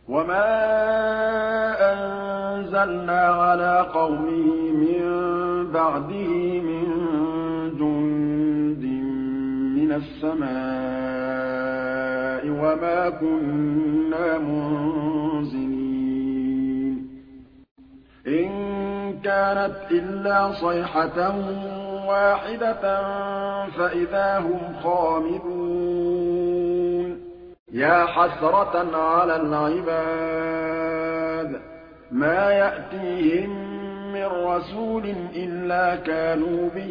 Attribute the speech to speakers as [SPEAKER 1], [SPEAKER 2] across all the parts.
[SPEAKER 1] وَمَا أَنزَلْنَا عَلَىٰ قَوْمِهِ مِن بَعْدِهِ مِن جُندٍ مِّنَ السَّمَاءِ وَمَا كُنَّا مُنزِلِينَ إِن كَانَتْ إِلَّا صَيْحَةً وَاحِدَةً فَإِذَا هُمْ خَامِدُونَ يَا حَسْرَةً عَلَى الْعِبَادِ مَا يَأْتِيهِم مِّن رَّسُولٍ إِلَّا كَانُوا بِهِ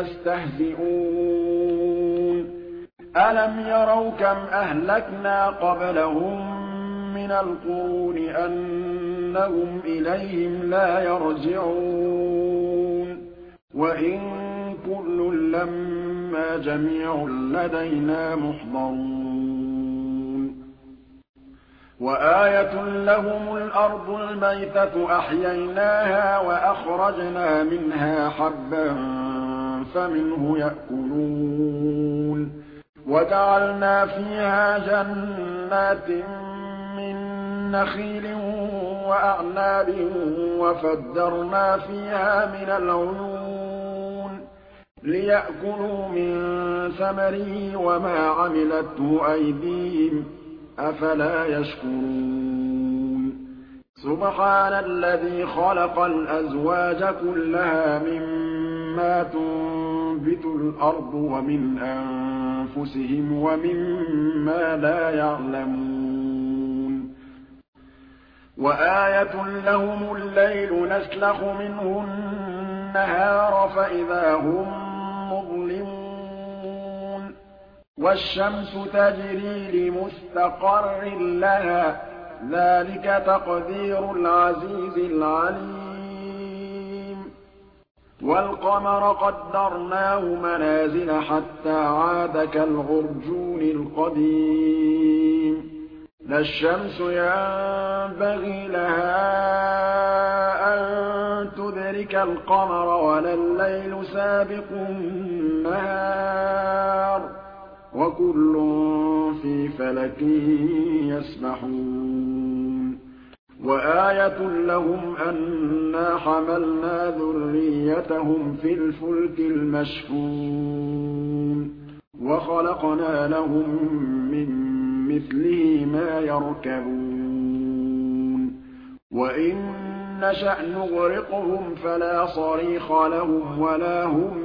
[SPEAKER 1] يَسْتَهْزِئُونَ أَلَمْ يَرَوْا كَمْ أَهْلَكْنَا قَبْلَهُم مِّنَ الْقُرُونِ أَنَّهُمْ إِلَيْهِمْ لَا يَرْجِعُونَ وَإِن كُلٌّ لَّمَّا جَمِيعٌ لَّدَيْنَا مُحْضَرُونَ وَآيَةٌ لَّهُمُ الْأَرْضُ الْمَيْتَةُ أَحْيَيْنَاهَا وَأَخْرَجْنَا مِنْهَا حَبًّا فَمِنْهُ يَأْكُلُونَ وَجَعَلْنَا فِيهَا جَنَّاتٍ مِّن نَّخِيلٍ وَأَعْنَابٍ وَفَجَّرْنَا فِيهَا مِنَ الْعُيُونِ لِيَأْكُلُوا مِن ثَمَرِهِ وَمَا عَمِلَتْهُ أَيْدِيهِمْ ۖ أَفَلَا يَشْكُرُونَ سُبْحَانَ الَّذِي خَلَقَ الْأَزْوَاجَ كُلَّهَا مِمَّا تُنبِتُ الْأَرْضُ وَمِنْ أَنفُسِهِمْ وَمِمَّا لَا يَعْلَمُونَ وَآيَةٌ لَّهُمُ اللَّيْلُ نَسْلَخُ مِنْهُ النَّهَارَ فَإِذَا هُم مُّظْلِمُونَ وَالشَّمْسُ تَجْرِي لِمُسْتَقَرٍّ لَّهَا ۚ ذَٰلِكَ تَقْدِيرُ الْعَزِيزِ الْعَلِيمِ وَالْقَمَرَ قَدَّرْنَاهُ مَنَازِلَ حَتَّىٰ عَادَ كَالْعُرْجُونِ الْقَدِيمِ لا الشَّمْسُ يَنبَغِي لَهَا أَن تُدْرِكَ الْقَمَرَ وَلَا اللَّيْلُ سَابِقُ النَّهَارِ ۚ وَكُلٌّ فِي فَلَكٍ يَسْبَحُونَ وَآيَةٌ لَّهُمْ أَنَّا حَمَلْنَا ذُرِّيَّتَهُمْ فِي الْفُلْكِ الْمَشْحُونِ وَخَلَقْنَا لَهُم مِّن مِّثْلِهِ مَا يَرْكَبُونَ وَإِن نَّشَأْ نُغْرِقْهُمْ فَلَا صَرِيخَ لَهُمْ وَلَا هُمْ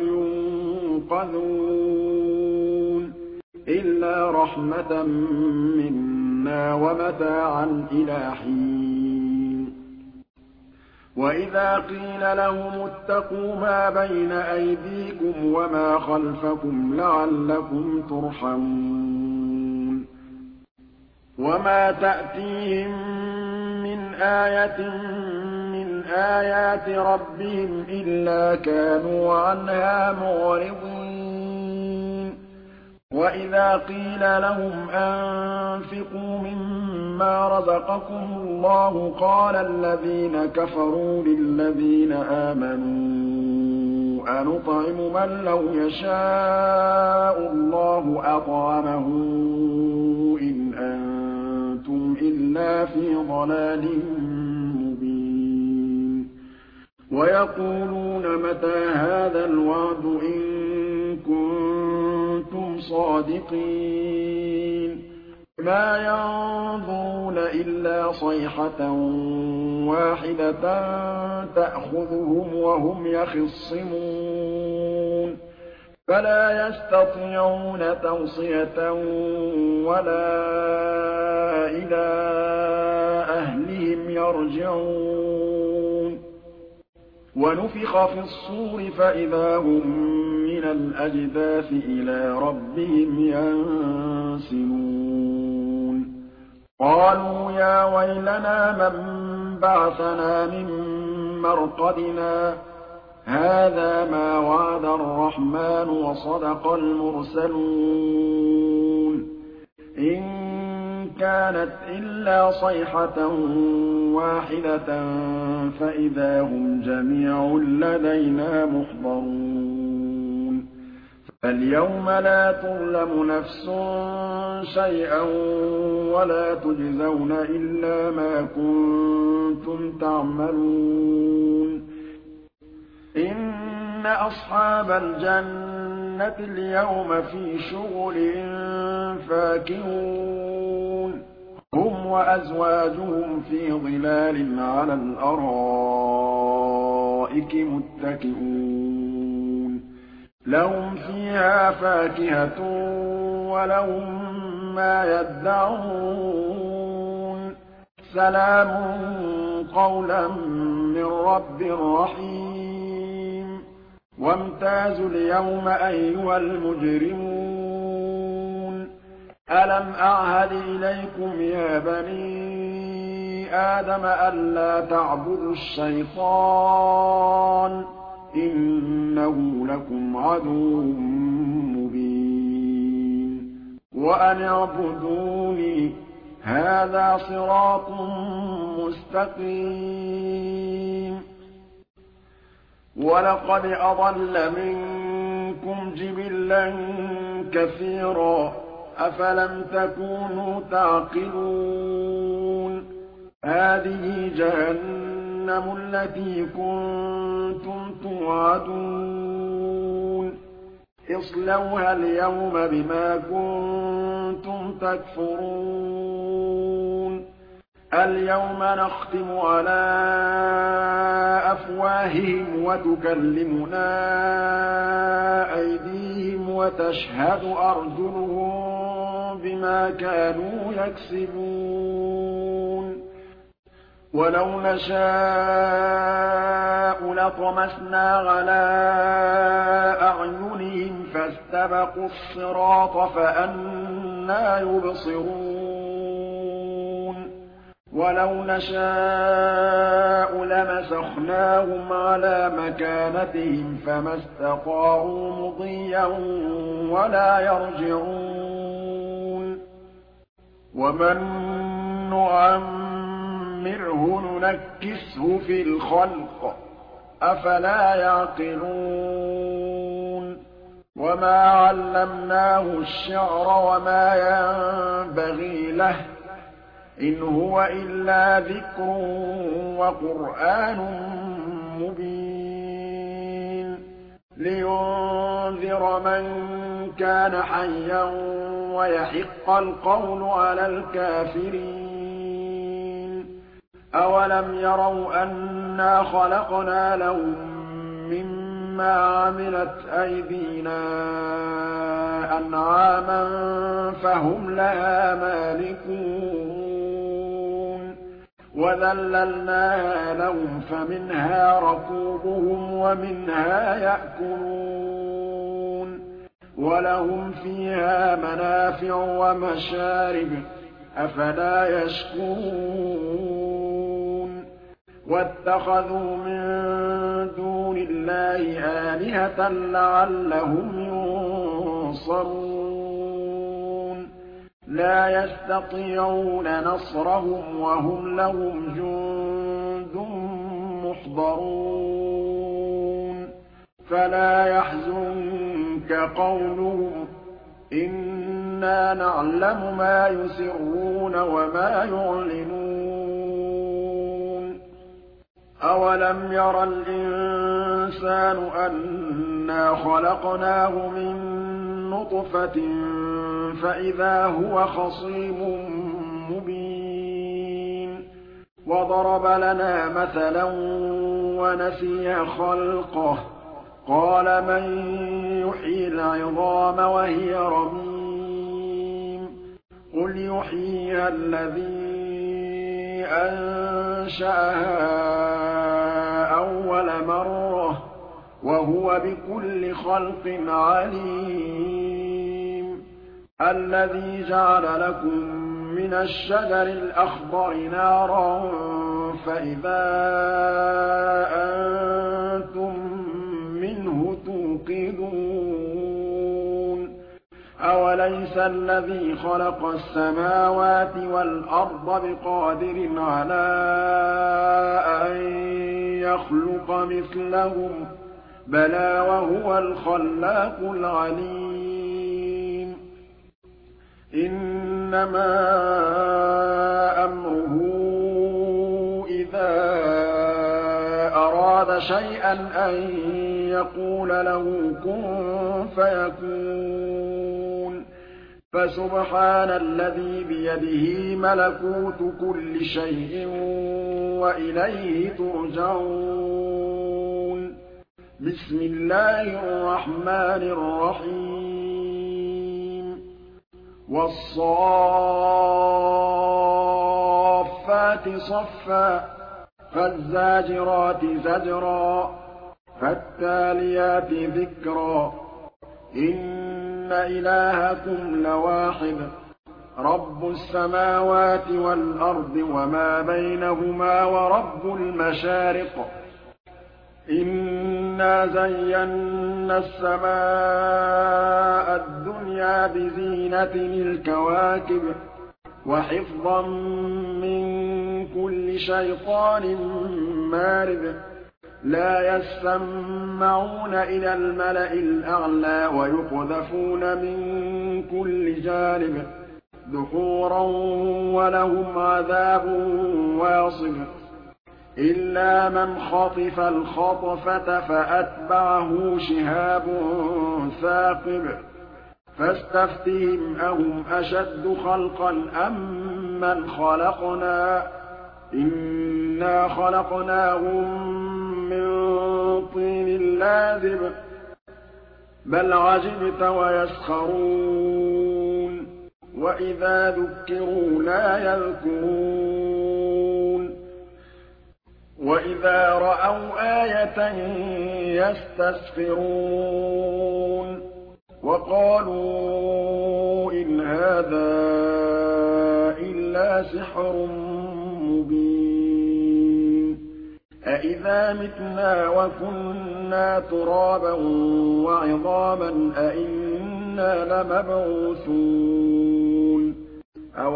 [SPEAKER 1] يُنقَذُونَ إِلَّا رَحْمَةً مِّنَّا وَمَتَاعًا إِلَىٰ حِينٍ وَإِذَا قِيلَ لَهُمُ اتَّقُوا مَا بَيْنَ أَيْدِيكُمْ وَمَا خَلْفَكُمْ لَعَلَّكُمْ تُرْحَمُونَ وَمَا تَأْتِيهِم مِّنْ آيَةٍ مِّنْ آيَاتِ رَبِّهِمْ إِلَّا كَانُوا عَنْهَا مُعْرِضِينَ وَإِذَا قِيلَ لَهُمْ أَنفِقُوا مِمَّا رَزَقَكُمُ اللَّهُ قَالَ الَّذِينَ كَفَرُوا لِلَّذِينَ آمَنُوا أَنُطْعِمُ مَن لَّوْ يَشَاءُ اللَّهُ أَطْعَمَهُ إِنْ أَنتُمْ إِلَّا فِي ضَلَالٍ مُّبِينٍ وَيَقُولُونَ مَتَىٰ هَٰذَا الْوَعْدُ إِن كُنتُمْ صَادِقِينَ مَا يَنظُرُونَ إِلَّا صَيْحَةً وَاحِدَةً تَأْخُذُهُمْ وَهُمْ يَخِصِّمُونَ فَلَا يَسْتَطِيعُونَ تَوْصِيَةً وَلَا إِلَىٰ أَهْلِهِمْ يَرْجِعُونَ وَنُفِخَ فِي الصُّورِ فَإِذَا هُم مِّنَ الْأَجْدَاثِ إِلَىٰ رَبِّهِمْ يَنسِلُونَ قَالُوا يَا وَيْلَنَا مَن بَعَثَنَا مِن مَّرْقَدِنَا هَٰذَا مَا وَعَدَ الرَّحْمَٰنُ وَصَدَقَ الْمُرْسَلُونَ إِن كَانَتْ إِلَّا صَيْحَةً وَاحِدَةً فَإِذَا هُمْ جَمِيعٌ لَّدَيْنَا مُحْضَرُونَ فاليوم لا تظلم نفس شيئا ولا تجزون إلا ما كنتم تعملون إن أصحاب الجنة اليوم في شغل فاكهون هم وأزواجهم في ظلال على الأرائك متكئون لهم فيها فاكهة ولهم ما يدعون سلام قولا من رب رحيم وامتازوا اليوم أيها المجرمون ألم أعهد إليكم يا بني آدم ألا تعبدوا الشيطان إنه لكم عدو مبين وأن اعبدوني هذا صراط مستقيم ولقد أضل منكم جبلا كثيرا أفلم تكونوا تعقلون هذه جهنم التي كنتم توعدون اصلوها اليوم بما كنتم تكفرون اليوم نختم على أفواههم وتكلمنا أيديهم وتشهد أرجلهم بما كانوا يكسبون ولو نشاء لطمسنا على أعينهم فاستبقوا الصراط فأنى يبصرون ولو نشاء لمسخناهم على مكانتهم فما استطاعوا مضيا ولا يرجعون ومن نعمره ننكسه في الخلق أفلا يعقلون وما علمناه الشعر وما ينبغي له إن هو إلا ذكر وقرآن مبين لينذر من كان حيا ويحق القول على الكافرين أولم يروا أنا خلقنا لهم مما عملت أيدينا أنعاما فهم لها مالكون وذللناها لهم فمنها ركوبهم ومنها يأكلون ولهم فيها منافع ومشارب أفلا يشكرون واتخذوا من دون الله آلهة لعلهم ينصرون لا يستطيعون نصرهم وهم لهم جند محضرون فلا يحزنك قولهم إنا نعلم ما يسرون وما يعلنون أولم ير الإنسان أنا خلقناه من نطفة فإذا هو خصيم مبين وضرب لنا مثلا ونسي خلقه قال من يحيي العظام وهي رميم قل يحييها الذي أنشأها أول مرة وهو بكل خلق عليم الذي جعل لكم من الشجر الأخضر نارا فإذا أنتم منه توقدون أوليس الذي خلق السماوات والأرض بقادر على أن يخلق مثلهم بَلَىٰ وَهُوَ الْخَلَّاقُ الْعَلِيمُ إِنَّمَا أَمْرُهُ إِذَا أَرَادَ شَيْئًا أَن يَقُولَ لَهُ كُن فَيَكُونُ فَسُبْحَانَ الَّذِي بِيَدِهِ مَلَكُوتُ كُلِّ شَيْءٍ وَإِلَيْهِ تُرْجَعُونَ بسم الله الرحمن الرحيم والصافات صفا فالزاجرات زجرا فالتاليات ذكرا إن إلهكم لواحد رب السماوات والأرض وما بينهما ورب المشارق إنا زينا السماء الدنيا بزينة الكواكب وحفظا من كل شيطان مارد لا يسمعون إلى الملأ الأعلى ويقذفون من كل جانب دحورا ولهم عذاب واصب إلا من خطف الخطفة فأتبعه شهاب ثاقب فاستفتهم أهم أشد خلقا أم من خلقنا إنا خلقناهم من طين لازب بل عجبت ويسخرون وإذا ذكروا لا يذكرون وإذا رأوا آية يستسخرون وقالوا إن هذا إلا سحر مبين أإذا متنا وكنا ترابا وعظاما أإنا لمبعوثون أو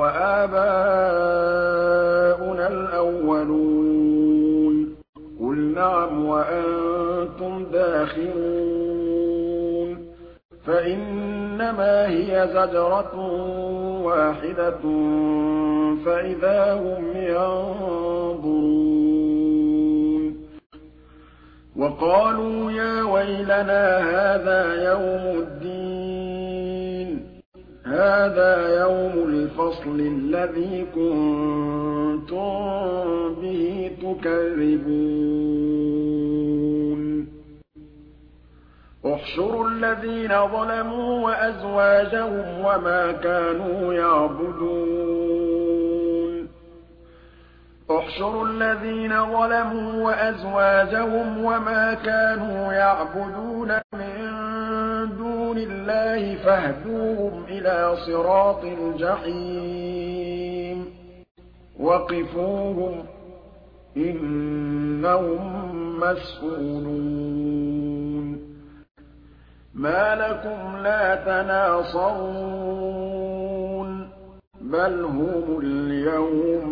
[SPEAKER 1] آباؤنا الأولون قل نعم وأنتم داخرون فإنما هي زجرة واحدة فإذا هم ينظرون وقالوا يا ويلنا هذا يوم الدين هذا يوم الفصل الذي كنتم به تكذبون احشروا الذين ظلموا وأزواجهم وما كانوا يعبدون احشروا الذين ظلموا وأزواجهم وما كانوا يعبدون من دون الله فاهدوهم إلى صراط الجحيم وقفوهم إنهم مسئولون ما لكم لا تناصرون بل هم اليوم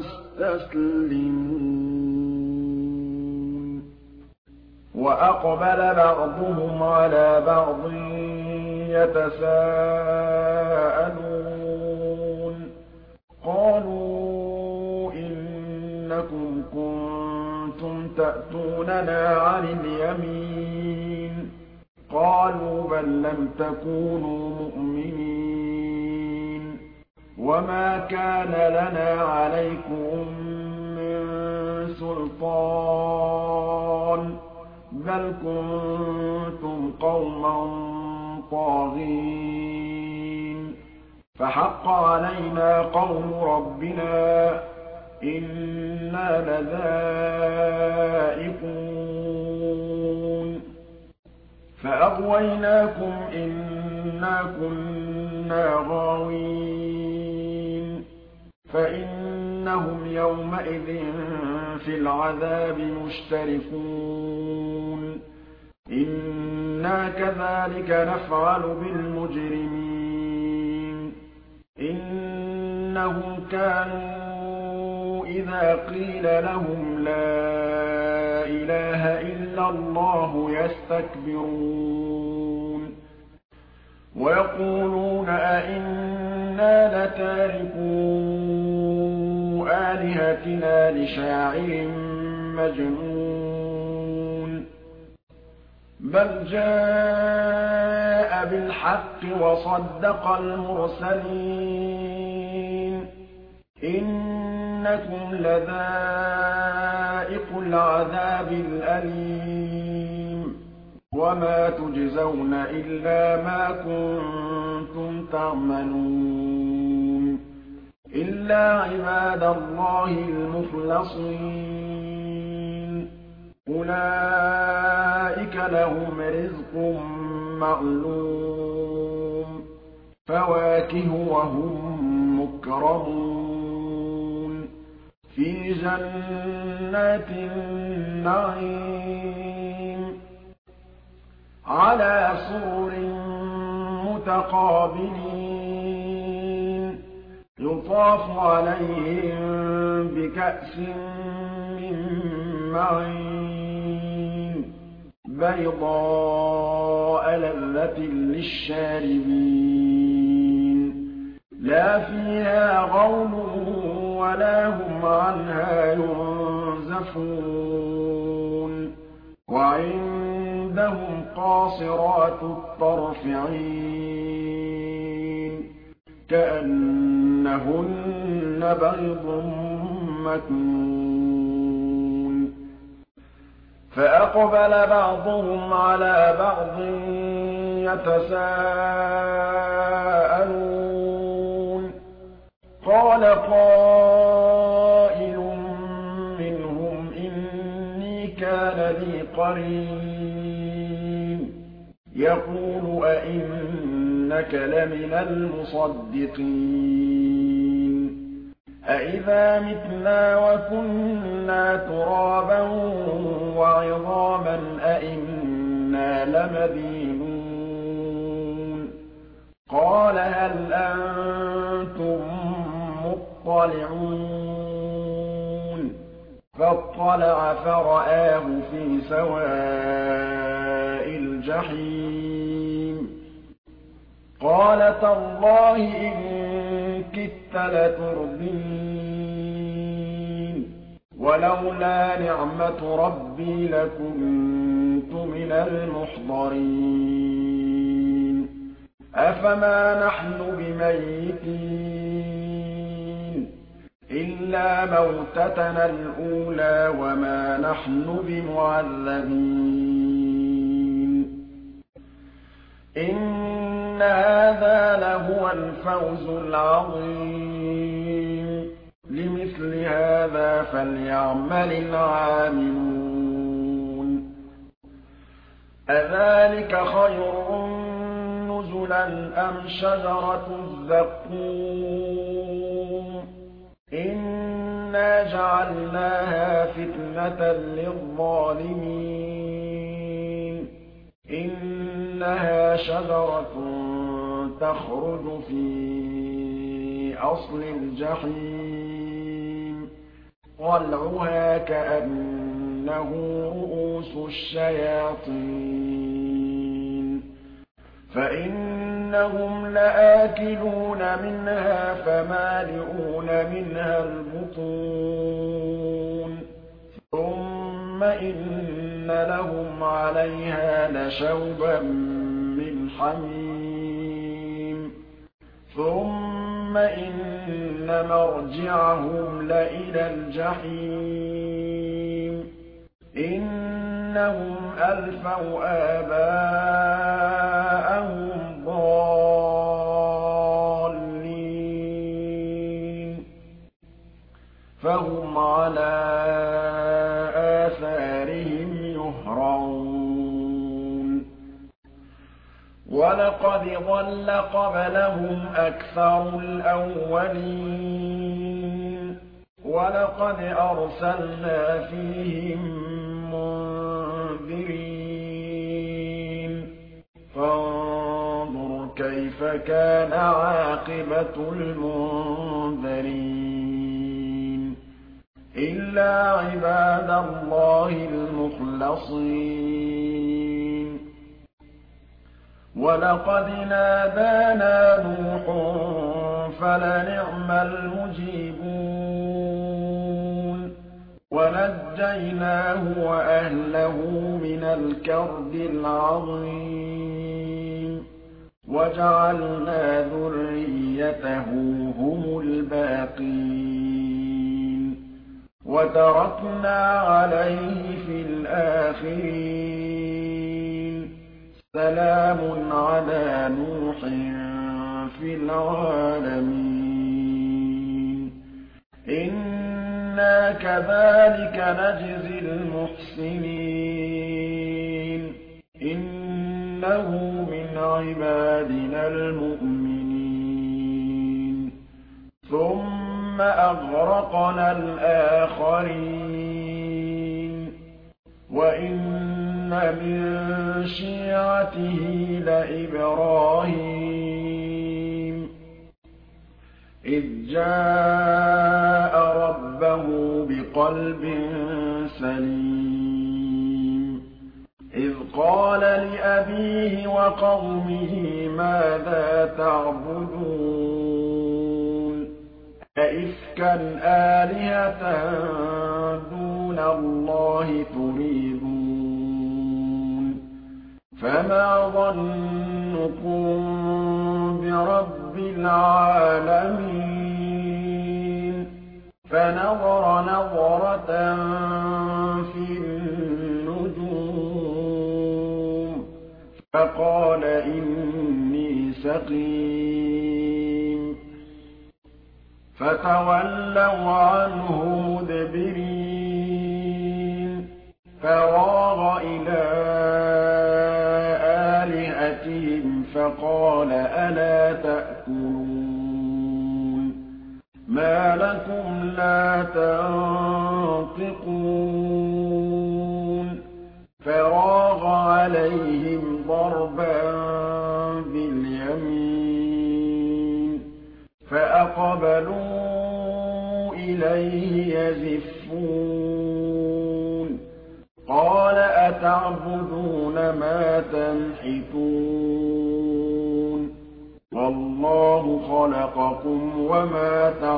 [SPEAKER 1] مستسلمون وأقبل بعضهم على بعض يتساءلون قالوا إنكم كنتم تأتوننا عن اليمين قالوا بل لم تكونوا مؤمنين وما كان لنا عليكم من سلطان بل كنتم قوما طاغين فحق علينا قول ربنا إنا لذائقون فأغويناكم إنا كنا غاوين فإنهم يومئذ في العذاب مشتركون إنا كذلك نفعل بالمجرمين إنهم كانوا إذا قيل لهم لا إله إلا الله يستكبرون ويقولون أئنا لتاركو آلهتنا لشاعر مجنون بل جاء بالحق وصدق المرسلين إنكم لذائق العذاب الأليم وما تجزون إلا ما كنتم تعملون إلا عباد الله المخلصين أولئك لهم رزق معلوم فواكه وهم مكرمون في جنات النعيم على سرر متقابلين يطاف عليهم بكأس من معين بيضاء لذة للشاربين لا فيها غول ولا هم عنها ينزفون وعندهم قاصرات الطرف عين كأنهن بيض مكنون فأقبل بعضهم على بعض يتساءلون قال قائل منهم إني كان لي قرين يقول أئنك لمن المصدقين أئذا متنا وكنا ترابا وعظاما أئنا لمدينون قال هل أنتم مطلعون فاطلع فرآه في سواء الجحيم قال تالله إن كدت لتردين ولولا نعمة ربي لكنت من المحضرين أفما نحن بميتين إلا موتتنا الأولى وما نحن بمعذبين إن هذا لهو الفوز العظيم لمثل هذا فليعمل العاملون أذلك خير نزلا أم شجرة الزقوم إنا جعلناها فتنة للظالمين إنها شجرة تخرج في أصل الجحيم طلعها كأنه رؤوس الشياطين فإنهم لآكلون منها فمالئون منها البطون ثم إن لهم عليها لشوبا من حميم ثم إن مرجعهم لإلى الجحيم إنهم ألفوا آباءهم ضالين فهم على آثارهم يهرعون ولقد ضل قبلهم أكثر الأولين ولقد أرسلنا فيهم منذرين فانظر كيف كان عاقبة المنذرين إِلَّا عِبَادَ اللَّهِ الْمُخْلَصِينَ وَلَقَدْ نَادَانَا نُوحٌ فَلَنِعْمَ الْمُجِيبُونَ وَنَجَّيْنَاهُ وَأَهْلَهُ مِنَ الْكَرْبِ الْعَظِيمِ وَجَعَلْنَا ذُرِّيَّتَهُ هُمُ الْبَاقِينَ وَتَرَكْنَا عَلَيْهِ فِي الْآخِرِينَ سَلَامٌ عَلَىٰ نُوحٍ فِي الْعَالَمِينَ إِنَّا كَذَٰلِكَ نَجْزِي الْمُحْسِنِينَ إِنَّهُ مِنْ عِبَادِنَا الْمُؤْمِنِينَ ثُمَّ أَغْرَقْنَا الْآخَرِينَ وَإِنَّ مِن شِيعَتِهِ لَإِبْرَاهِيمَ إِذْ جَاءَ رَبَّهُ بِقَلْبٍ سَلِيمٍ إِذْ قَالَ لِأَبِيهِ وَقَوْمِهِ مَاذَا تَعْبُدُونَ أَئِفْكًا آلِهَةً دُونَ اللَّهِ تُرِيدُونَ فَمَا ظَنُّكُم بِرَبِّ الْعَالَمِينَ فَنَظَرَ نَظْرَةً فِي النُّجُومِ فَقَالَ إِنِّي سَقِيمٌ فَتَوَلَّوْا عَنْهُ مُدْبِرِينَ فَرَاغَ إِلَىٰ آلِهَتِهِمْ فَقَالَ أَلَا تَأْكُلُونَ مَا لَكُمْ لَا تَنطِقُونَ فَرَاغَ عَلَيْهِمْ ضَرْبًا بِالْيَمِينِ فَأَقْبَلُوا إِلَيْهِ يَزِفُّونَ قَالَ أَتَعْبُدُونَ مَا تَنْحِتُونَ وَاللَّهُ خَلَقَكُمْ وَمَا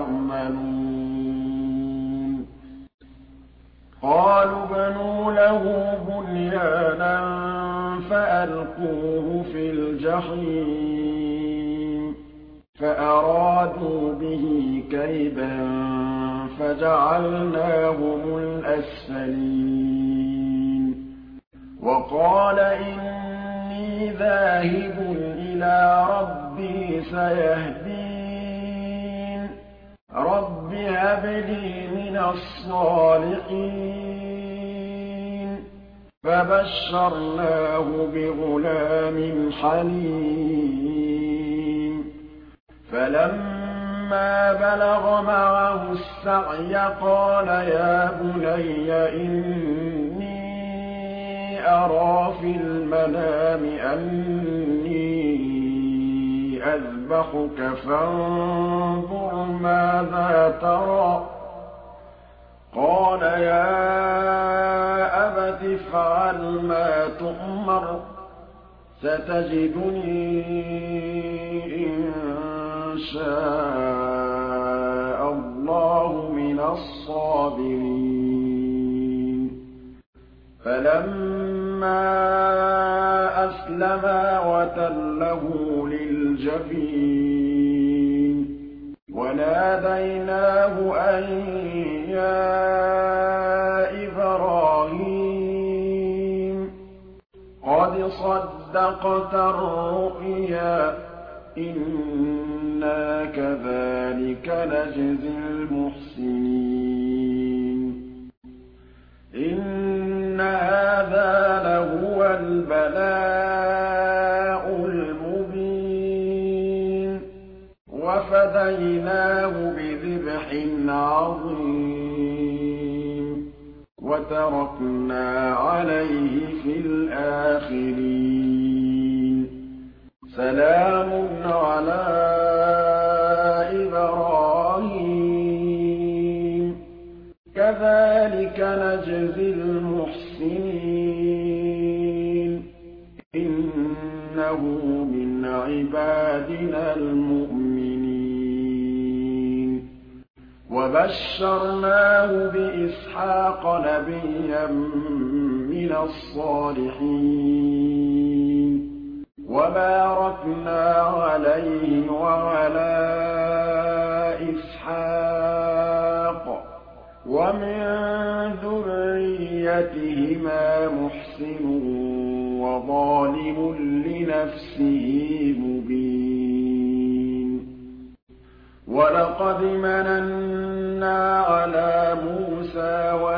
[SPEAKER 1] تَعْمَلُونَ قَالُوا ابْنُوا لَهُ بُنْيَانًا فَأَلْقُوهُ فِي الْجَحِيمِ فَأَرَادُوا بِهِ كَيْدًا فَجَعَلْنَاهُمُ الْأَسْفَلِينَ وَقَالَ إِنِّي ذَاهِبٌ إِلَىٰ رَبِّي سَيَهْدِينِ رَبِّ هَبْ لِي مِنَ الصَّالِحِينَ فَبَشَّرْنَاهُ بِغُلَامٍ حَلِيمٍ فَلَمَّا بَلَغَ مَعَهُ السَّعْيَ قَالَ يَا بُنَيَّ إِنِّي أَرَىٰ فِي الْمَنَامِ أَنِّي أَذْبَحُكَ فَانظُرْ مَاذَا تَرَىٰ ۚ قَالَ يَا أَبَتِ افْعَلْ مَا تُؤْمَرُ ۖ سَتَجِدُنِي إِن شَاءَ اللَّهُ مِنَ الصَّابِرِينَ فَلَمَّا أَسْلَمَا وَتَلَّهُ لِلْجَبِينِ وَنَادَيْنَاهُ أَن يَا إِبْرَاهِيمُ قَدْ صَدَّقْتَ الرُّؤْيَا إِنَّا كَذَٰلِكَ نَجْزِي الْمُحْسِنِينَ إِنَّ هَٰذَا لَهُوَ الْبَلَاءُ الْمُبِينُ وَفَدَيْنَاهُ بِذِبْحٍ عَظِيمٍ وَتَرَكْنَا عَلَيْهِ فِي الْآخِرِينَ سَلَامٌ عَلَىٰ إِبْرَاهِيمَ كَذَٰلِكَ نَجْزِي الْمُحْسِنِينَ إِنَّهُ مِنْ عِبَادِنَا الْمُؤْمِنِينَ وَبَشَّرْنَاهُ بِإِسْحَاقَ نَبِيًّا مِّنَ الصَّالِحِينَ وَبَارَكْنَا عَلَيْهِ وَعَلَىٰ إِسْحَاقَ وَمِن ذُرِّيَّتِهِمَا مُحْسِنٌ وَظَالِمٌ لِّنَفْسِهِ مُبِينٌ وَلَقَدْ مَنَنَّا عَلَىٰ مُوسَىٰ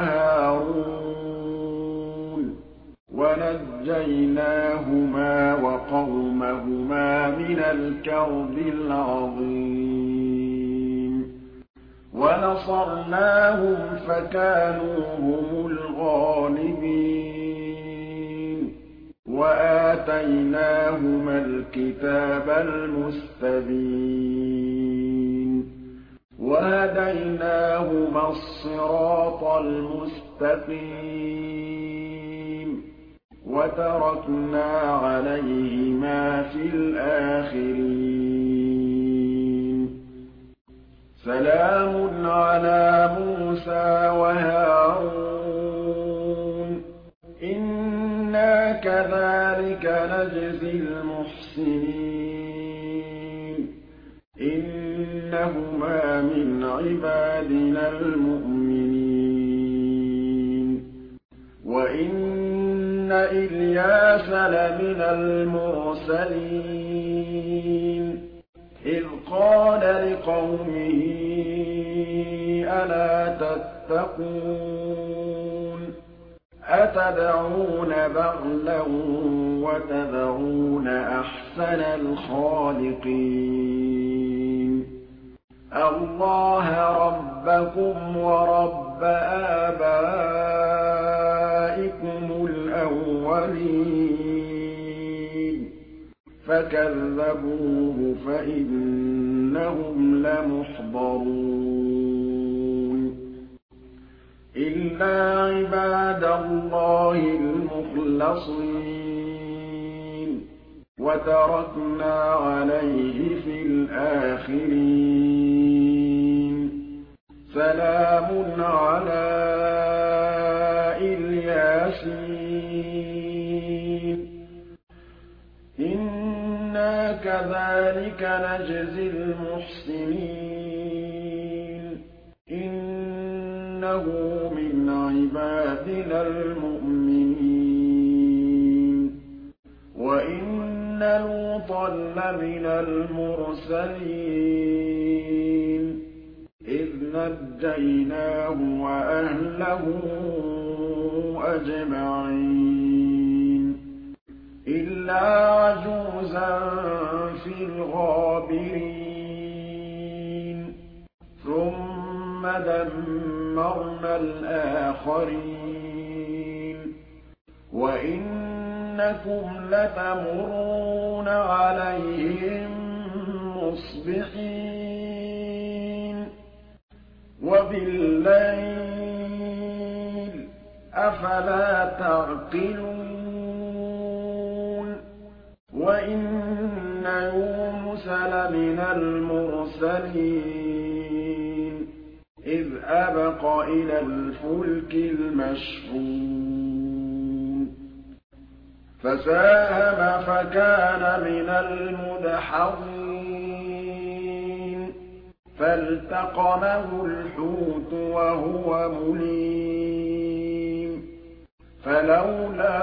[SPEAKER 1] وَهَارُونَ وَنَجَّيْنَاهُمَا وَقَوْمَهُمَا مِنَ الْكَرْبِ الْعَظِيمِ وَنَصَرْنَاهُمْ فَكَانُوا هُمُ الْغَالِبِينَ وَآتَيْنَاهُمَا الْكِتَابَ الْمُسْتَبِينَ وَهَدَيْنَاهُمَا الصِّرَاطَ الْمُسْتَقِيمَ وَتَرَكْنَا عَلَيْهِمَا فِي الْآخِرِينَ سَلَامٌ عَلَىٰ مُوسَىٰ وَهَارُونَ إِنَّا كَذَٰلِكَ نَجْزِي الْمُحْسِنِينَ إِنَّهُمَا مِنْ عِبَادِنَا الْمُؤْمِنِينَ وَإِنَّ إِلْيَاسَ لَمِنَ الْمُرْسَلِينَ إِذْ قَالَ لِقَوْمِهِ أَلَا تَتَّقُونَ أَتَدْعُونَ بَعْلًا وَتَذَرُونَ أَحْسَنَ الْخَالِقِينَ اللَّهَ رَبَّكُمْ وَرَبَّ آبَائِكُمُ الْأَوَّلِينَ فَكَذَّبُوهُ فَإِنَّهُمْ لَمُحْضَرُونَ إِلَّا عِبَادَ اللَّهِ الْمُخْلَصِينَ وَتَرَكْنَا عَلَيْهِ فِي الْآخِرِينَ سَلَامٌ عَلَىٰ إِلْيَاسِينَ إِنَّا كَذَٰلِكَ نَجْزِي الْمُحْسِنِينَ إِنَّهُ مِنْ عِبَادِنَا الْمُؤْمِنِينَ وَإِنَّ لُوطًا لَّمِنَ الْمُرْسَلِينَ إِذْ نَجَّيْنَاهُ وَأَهْلَهُ أَجْمَعِينَ إِلَّا عَجُوزًا فِي الْغَابِرِينَ ثُمَّ دَمَّرْنَا الْآخَرِينَ وَإِنَّكُمْ لَتَمُرُّونَ عَلَيْهِم مُّصْبِحِينَ وَبِاللَّيْلِ ۗ أَفَلَا تَعْقِلُونَ وَإِنَّ يُونُسَ لَمِنَ الْمُرْسَلِينَ إِذْ أَبَقَ إِلَى الْفُلْكِ الْمَشْحُونِ فَسَاهَمَ فَكَانَ مِنَ الْمُدْحَضِينَ فَالْتَقَمَهُ الْحُوتُ وَهُوَ مُلِيمٌ فَلَوْلَا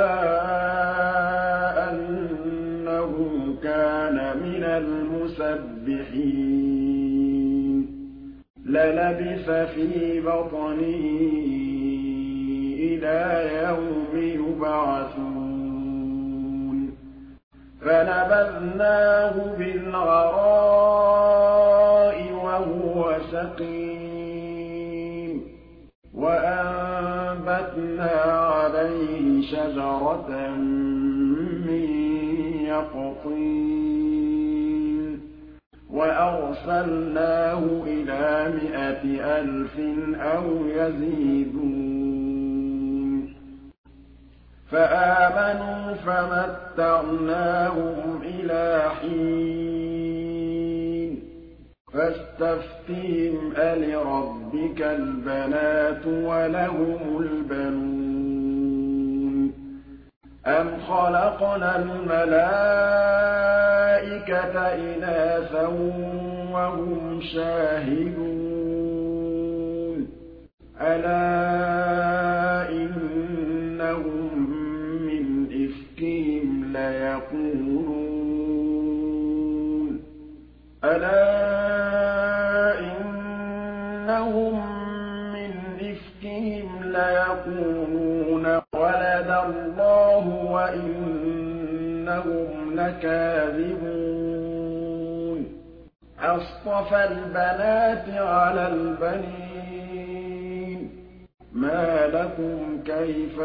[SPEAKER 1] أَنَّهُ كَانَ مِنَ الْمُسَبِّحِينَ لَلَبِثَ فِي بَطْنِهِ إِلَىٰ يَوْمِ يُبْعَثُونَ فَنَبَذْنَاهُ بِالْعَرَاءِ وَهُوَ سَقِيمٌ وَأَنبَتْنَا عَلَيْهِ شَجَرَةً مِّن يَقْطِينٍ وَأَرْسَلْنَاهُ إِلَىٰ 100,000 أَوْ يَزِيدُونَ فَآمَنُوا فَمَتَّعْنَاهُمْ إِلَىٰ حِينٍ فَاسْتَفْتِهِمْ أَلِرَبِّكَ الْبَنَاتُ وَلَهُمُ الْبَنُونَ أَمْ خَلَقْنَا الْمَلَائِكَةَ إِنَاثًا وَهُمْ شَاهِدُونَ أَلَا إِنَّهُم مِّنْ إِفْكِهِمْ لَيَقُولُونَ أَلَا إِنَّهُم مِّنْ إِفْكِهِمْ لَيَقُولُونَ وَلَدَ اللَّهُ وَإِنَّهُمْ لَكَاذِبُونَ أَصْطَفَى الْبَنَاتِ عَلَى الْبَنِينَ مَا لَكُمْ كَيْفَ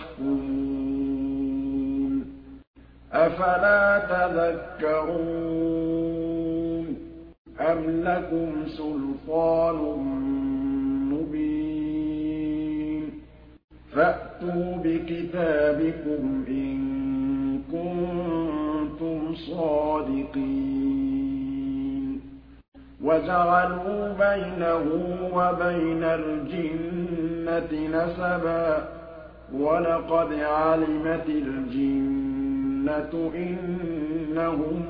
[SPEAKER 1] تَحْكُمُونَ أَفَلَا تَذَكَّرُونَ أَمْ لَكُمْ سُلْطَانٌ مُّبِينٌ فَأْتُوا بِكِتَابِكُمْ إِن كُنتُمْ صَادِقِينَ وَجَعَلُوا بَيْنَهُ وَبَيْنَ الْجِنَّةِ نَسَبًا وَلَقَدْ عَلِمَتِ الْجِنَّةُ إِنَّهُمْ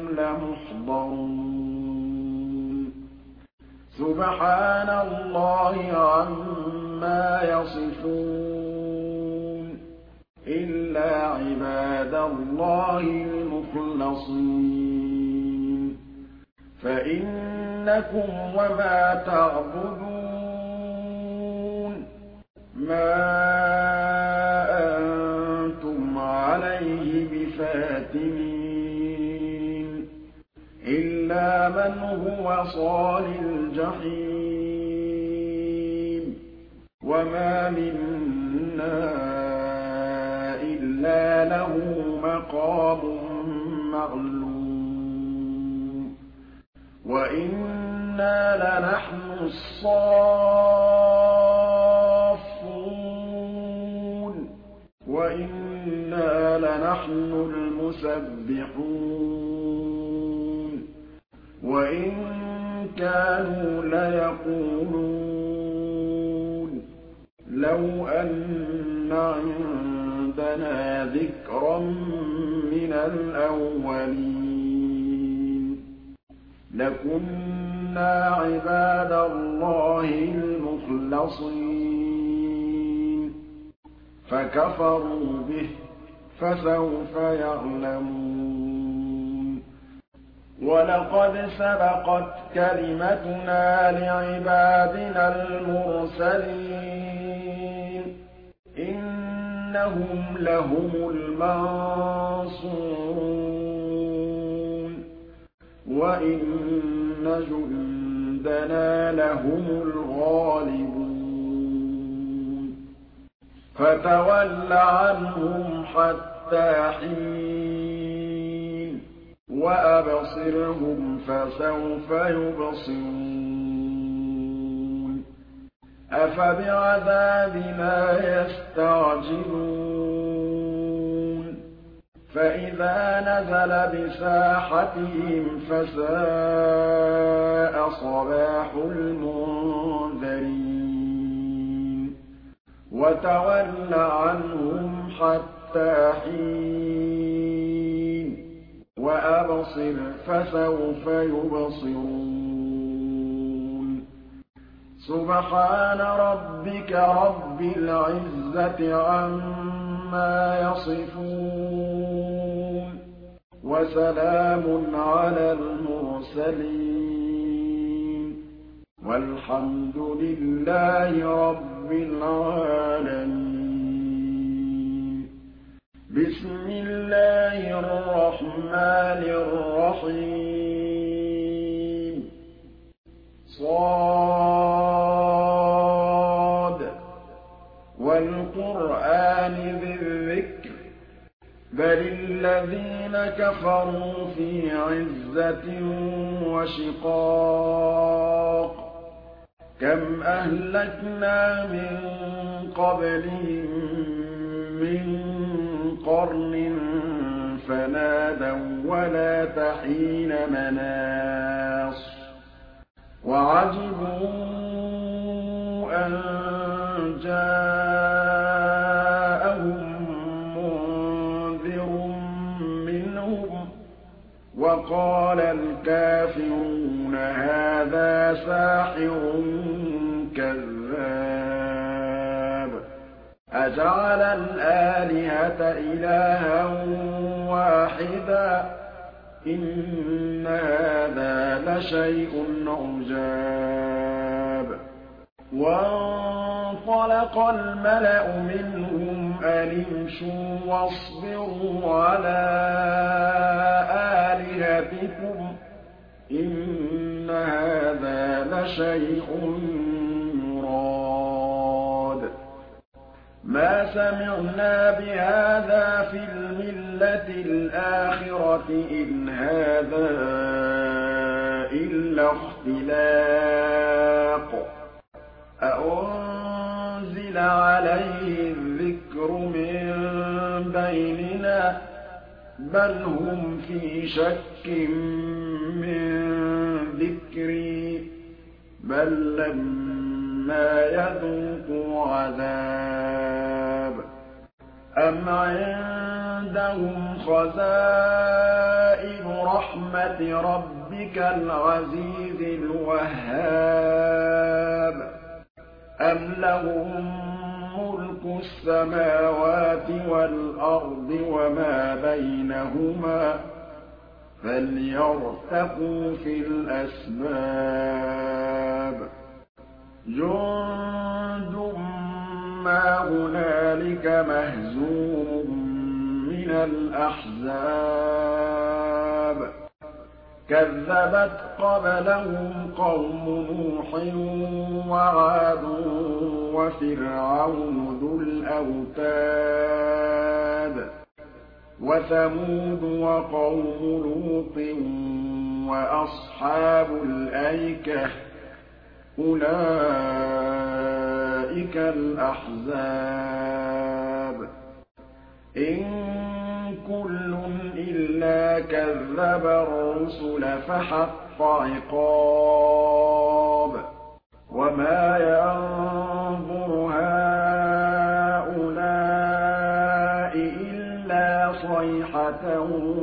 [SPEAKER 1] لَمُحْضَرُونَ سُبْحَانَ اللَّهِ عَمَّا يَصِفُونَ إِلَّا عِبَادَ اللَّهِ الْمُخْلَصِينَ فَإِنَّكُمْ وَمَا تَعْبُدُونَ مَا أَنتُمْ عَلَيْهِ بِفَاتِنِينَ إِلَّا مَنْ هُوَ صَالِ الْجَحِيمِ وَمَا مِنَّا إِلَّا لَهُ مَقَامٌ مَّعْلُومٌ وَإِنَّا لَنَحْنُ الصَّافُّونَ وَإِنَّا لَنَحْنُ الْمُسَبِّحُونَ وَإِن كَانُوا لَيَقُولُونَ لَوْ أَنَّ عِندَنَا ذِكْرًا مِّنَ الْأَوَّلِينَ لَكُنَّا عِبَادَ اللَّهِ الْمُخْلَصِينَ فَكَفَرُوا بِهِ فَسَوْفَ يَعْلَمُونَ وَلَقَدْ سَبَقَتْ كَلِمَتُنَا لِعِبَادِنَا الْمُرْسَلِينَ إِنَّهُمْ لَهُمُ الْمَنصُورُونَ وَإِنَّ جُندَنَا لَهُمُ الْغَالِبُونَ فَتَوَلَّ عَنْهُمْ حَتَّىٰ حِينٍ وَأَبْصِرْهُمْ فَسَوْفَ يُبْصِرُونَ أَفَبِعَذَابِنَا يَسْتَعْجِلُونَ فَإِذَا نَزَلَ بِسَاحَتِهِمْ فَسَاءَ صَبَاحُ الْمُنذَرِينَ وَتَوَلَّ عَنْهُمْ حَتَّىٰ حِينٍ وَأَبْصِرْ فَسَوْفَ يُبْصِرُونَ سُبْحَانَ رَبِّكَ رَبِّ الْعِزَّةِ عَمَّا يَصِفُونَ وَسَلَامٌ عَلَى الْمُرْسَلِينَ وَالْحَمْدُ لِلَّهِ رَبِّ الْعَالَمِينَ بِسْمِ اللَّهِ الرَّحْمَٰنِ الرَّحِيمِ ص وَالْقُرْآنِ ذِي الذِّكْرِ بل الذين كفروا في عزة وشقاق كم أهلكنا من قبلهم من قرن فنادوا ولا تحين مناص وعجبوا أن جاءهم منذر منهم وقال الكافرون هذا ساحر كذاب أجعل الآلهة إلها واحدا إن هذا لشيء عجاب وانطلق الملأ منهم أن امشوا واصبروا على آلهتكم إن هذا لشيء يراد ما سمعنا بهذا في الملة الآخرة إن هذا إلا اختلاق أأنزل عليه الذكر من بيننا بل هم في شك من ذكري بل لما يذوقوا عذاب أم عندهم خزائن رحمة ربك العزيز الوهاب أم لهم ملك السماوات والأرض وما بينهما فليرتقوا في الأسباب جند ما هنالك مهزوم من الأحزاب كذبت قبلهم قوم نوح وعاد وفرعون ذو الأوتاد وثمود وقوم لوط وأصحاب الأيكة أولئك الأحزاب إن كل إلا كذب الرسل فحق عقاب وما ينظر هؤلاء إلا صيحة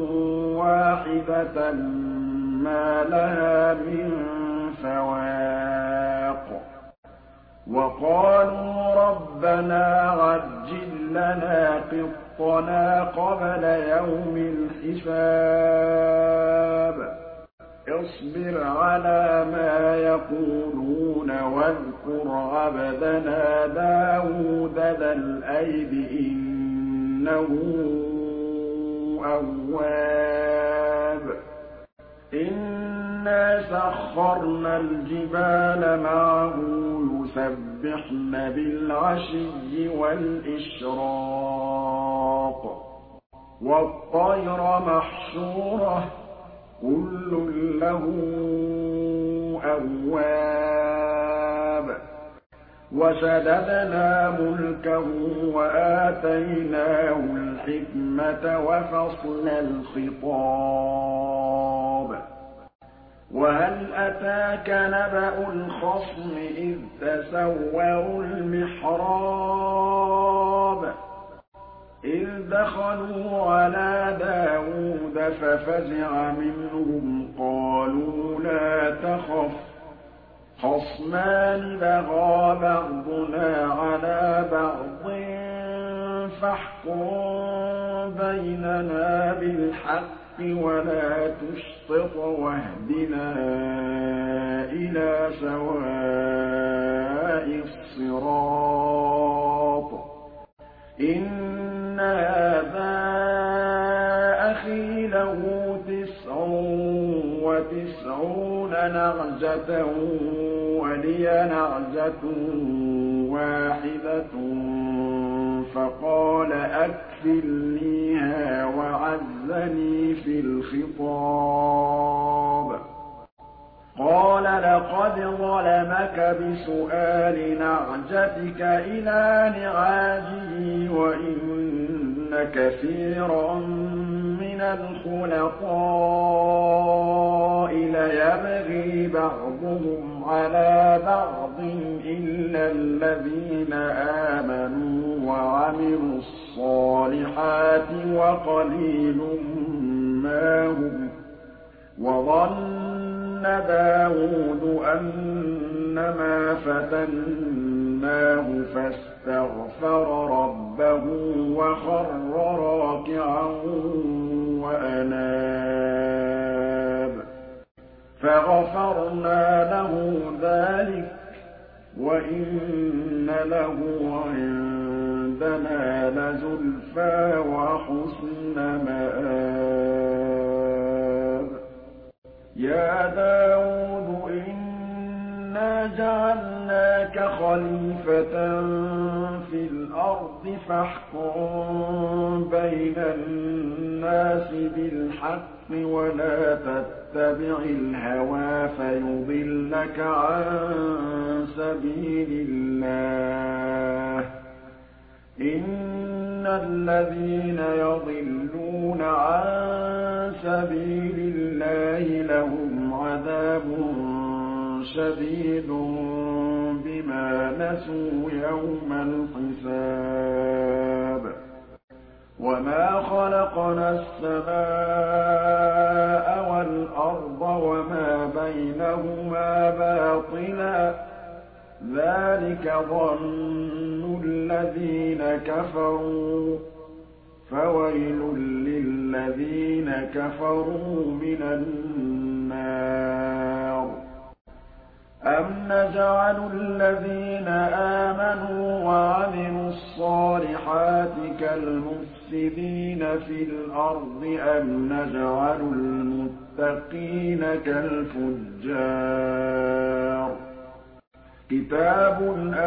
[SPEAKER 1] واحدة ما لها من فواق وقالوا ربنا عجل لنا قطنا قبل يوم الحساب اصبر على ما يقولون واذكر عبدنا داود ذا الأيد إنه أواب إنا سخرنا الجبال معه يسبحن بالعشي والإشراق والطير محشورة كل له أواب وشددنا ملكه وآتيناه الحكمة وفصل الخطاب وهل أتاك نبأ الخصم إذ تسوروا المحراب إذ دخلوا على داود ففزع منهم قالوا لا تخف خصمان بغى بعضنا على بعض فاحكم بيننا بالحق ولا تشطط واهدنا إلى سواء الصراط إن هذا أخي له 99 نعجة ولي نعجة واحدة فقال أكفلنيها وعزني في الخطاب قال لقد ظلمك بسؤال نعجتك إلى نعاجه وإن كثيرا من الخلطاء ليبغي بعضهم على بعض إلا الذين آمنوا وعملوا الصالحات وقليل ما هم وظن داود أنما فتناه فاستغفر ربه وخر راكعا وأناب فغفرنا له ذلك وإن له عندنا لزلفى وحسن مآب يا داود إنا جعلناك خليفة في الأرض فاحكم بين الناس بالحق ولا تتبع الهوى فيضلك عن سبيل الله إن الذين يضلون عن سبيل الله لهم عذاب شديد بما نسوا يوم الحساب وما خلقنا السماء والأرض وما بينهما باطلا ذلك ظن الذين كفروا فويل للذين كفروا من النار أم نجعل الذين آمنوا وعملوا الصالحات كالمفسدين في الأرض أم نجعل المتقين كالفجار كتاب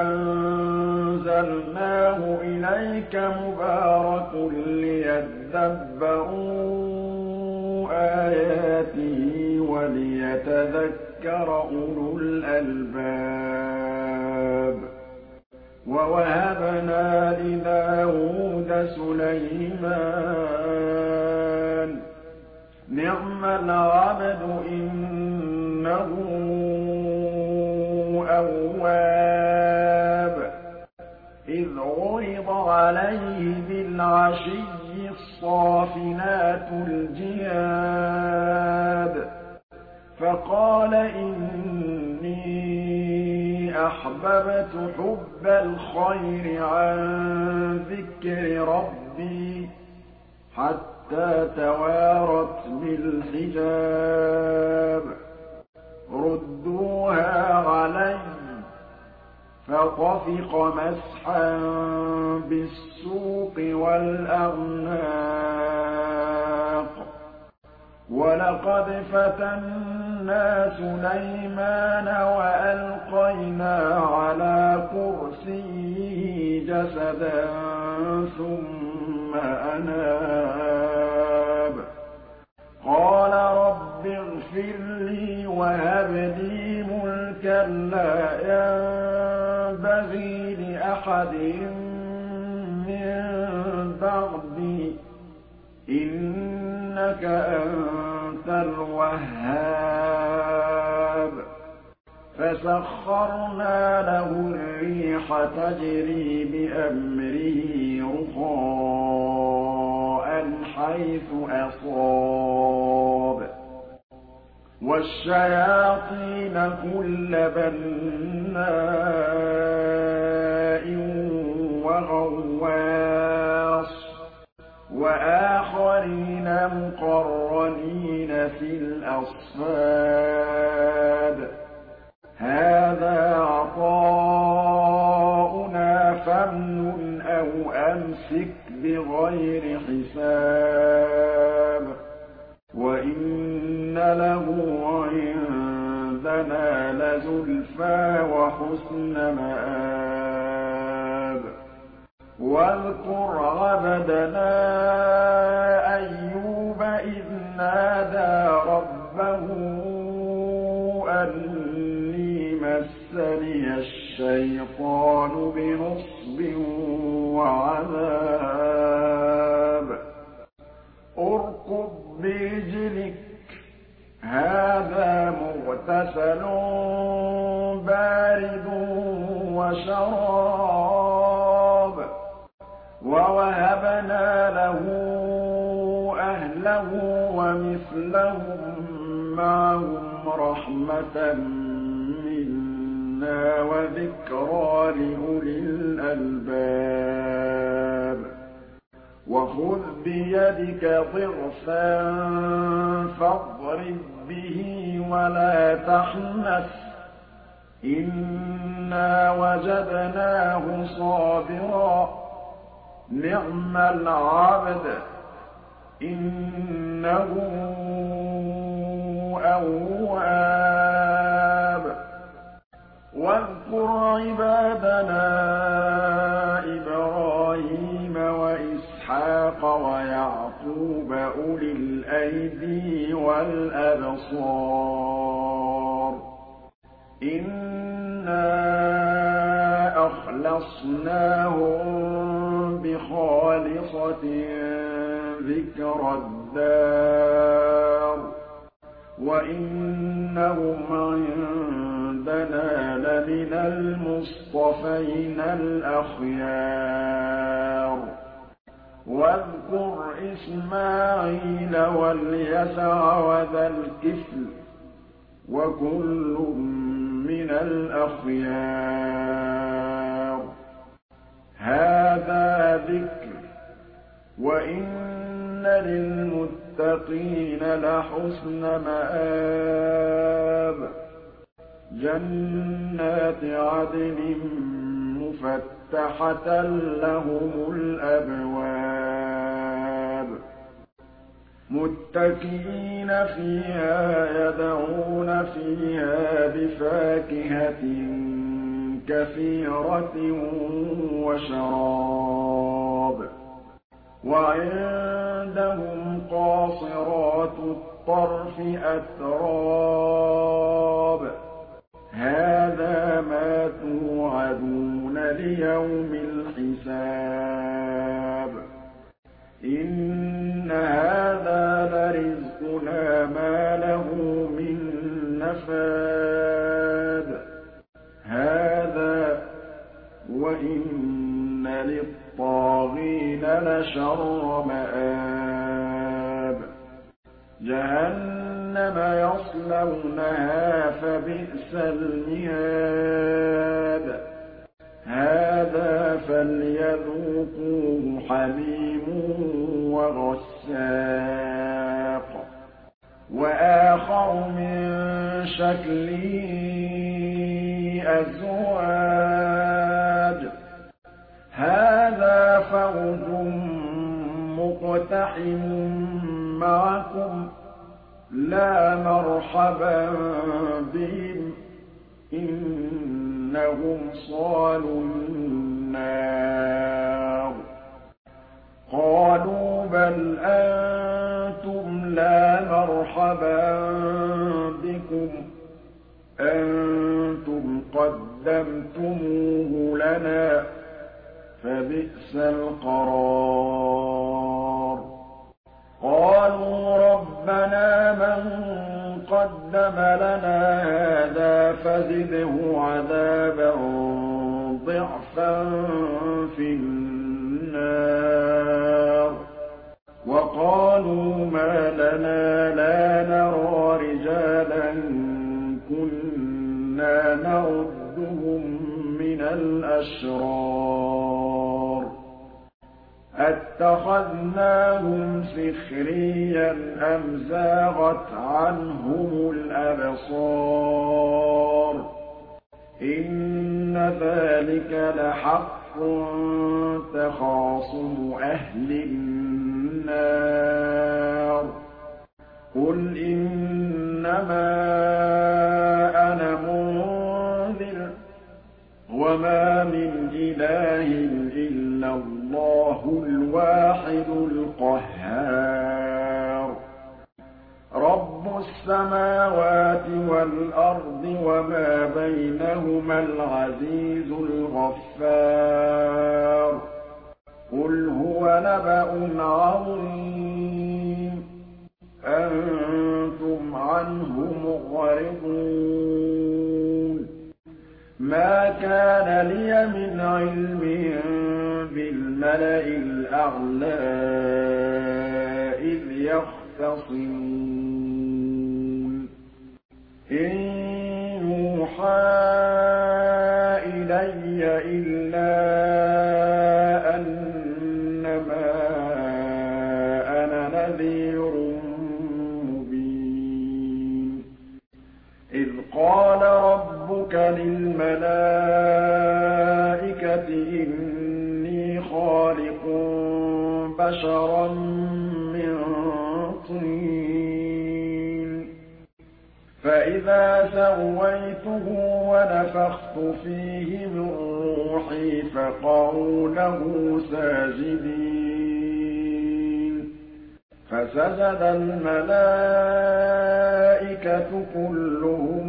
[SPEAKER 1] أنزلناه إليك مبارك ليدبروا آياته وليتذكر أولو الألباب ووهبنا لداود سليمان نعم العبد إنه أواب إذ عرض عليه بالعشي الصافنات الجياد فقال إني أحببت حب الخير عن ذكر ربي حتى توارت بالحجاب ردوها علي فطفق مسحا بالسوق والأعناق ولقد فتنا سليمان وألقينا على كرسيه جسدا ثم أناب قال رب اغفر لي وهب لي ملكا لا ينبغي لأحد من بعدي إنك أنت الوهاب فسخرنا له الريح تجري بأمره رخاء حيث أصاب والشياطين كل بناء وغواص وآخرين مقرنين في الأصفاد هذا عطاؤنا فامنن أو أمسك بغير حساب وإن له عندنا لزلفى وحسن مآب واذكر عبدنا أيوب إذ نادى ربه أني مسني الشيطان بنصب وعذاب اركض برجلك هذا مغتسل بارد وشراب ووهبنا له أهله ومثلهم معهم رحمة منا وذكرى لأولي الألباب وخذ بيدك ضغثا فاضرب به ولا تحنث إنا وجدناه صابرا نعم العبد إنه أواب واذكر عبادنا إبراهيم وإسحاق ويعقوب أولي الأيدي والأبصار إنا أخلصناهم بخالصة ذكر الدار وإنهم عندنا لمن المصطفين الأخيار واذكر إسماعيل واليسع وذا الكفل وكل من الأخيار هذا ذكر وإن للمتقين لحسن مآب جنات عدن مفتحة لهم الأبواب متكئين فيها يدعون فيها بفاكهة كثيرة وشراب وعندهم قاصرات الطرف أتراب هذا ما توعدون ليوم الحساب إن هذا لرزقنا ما له من نفاد هذا وإن للطاغين لشر مآب جهنم يصلونها فبئس المهاد هذا فليذوقوه حميم وغساق وآخر من شكله أزواج هذا فوج مقتحم معكم لا مرحبا بهم إنهم صالوا النار قالوا بل أنتم لا مرحبا بكم أنتم قدمتموه لنا فبئس القرار قالوا ربنا من قدم لنا هذا فزده عذابا ضعفا في النار وقالوا ما لنا لا نرى رجالا كنا نعدهم من الأشرار أتخذناهم سخريا أم زاغت عنهم الأبصار إن ذلك لحق تخاصم أهل النار قل إنما أنا منذر وما من إله إلا الله اللَّهُ الْوَاحِدُ الْقَهَّارُ رَبُّ السَّمَاوَاتِ وَالْأَرْضِ وَمَا بَيْنَهُمَا الْعَزِيزُ الْغَفَّارُ قُلْ هُوَ نَبَأٌ عَظِيمٌ أَنتُمْ عَنْهُ مُعْرِضُونَ مَا كَانَ لِيَ مِنْ عِلْمٍ بِالْمَلَإِ الْأَعْلَىٰ إِذْ يَخْتَصِمُونَ إِن يُوحَىٰ إِلَيَّ إِلَّا أَنَّمَا أَنَا نَذِيرٌ مُّبِينٌ إِذْ قَالَ رَبُّكَ لِلْمَلَائِكَةِ إِنِّي خَالِقٌ بَشَرًا مِّن طِينٍ فَإِذَا سَوَّيْتُهُ وَنَفَخْتُ فِيهِ مِن رُّوحِي فَقَعُوا لَهُ سَاجِدِينَ فَسَجَدَ الْمَلَائِكَةُ كُلُّهُمْ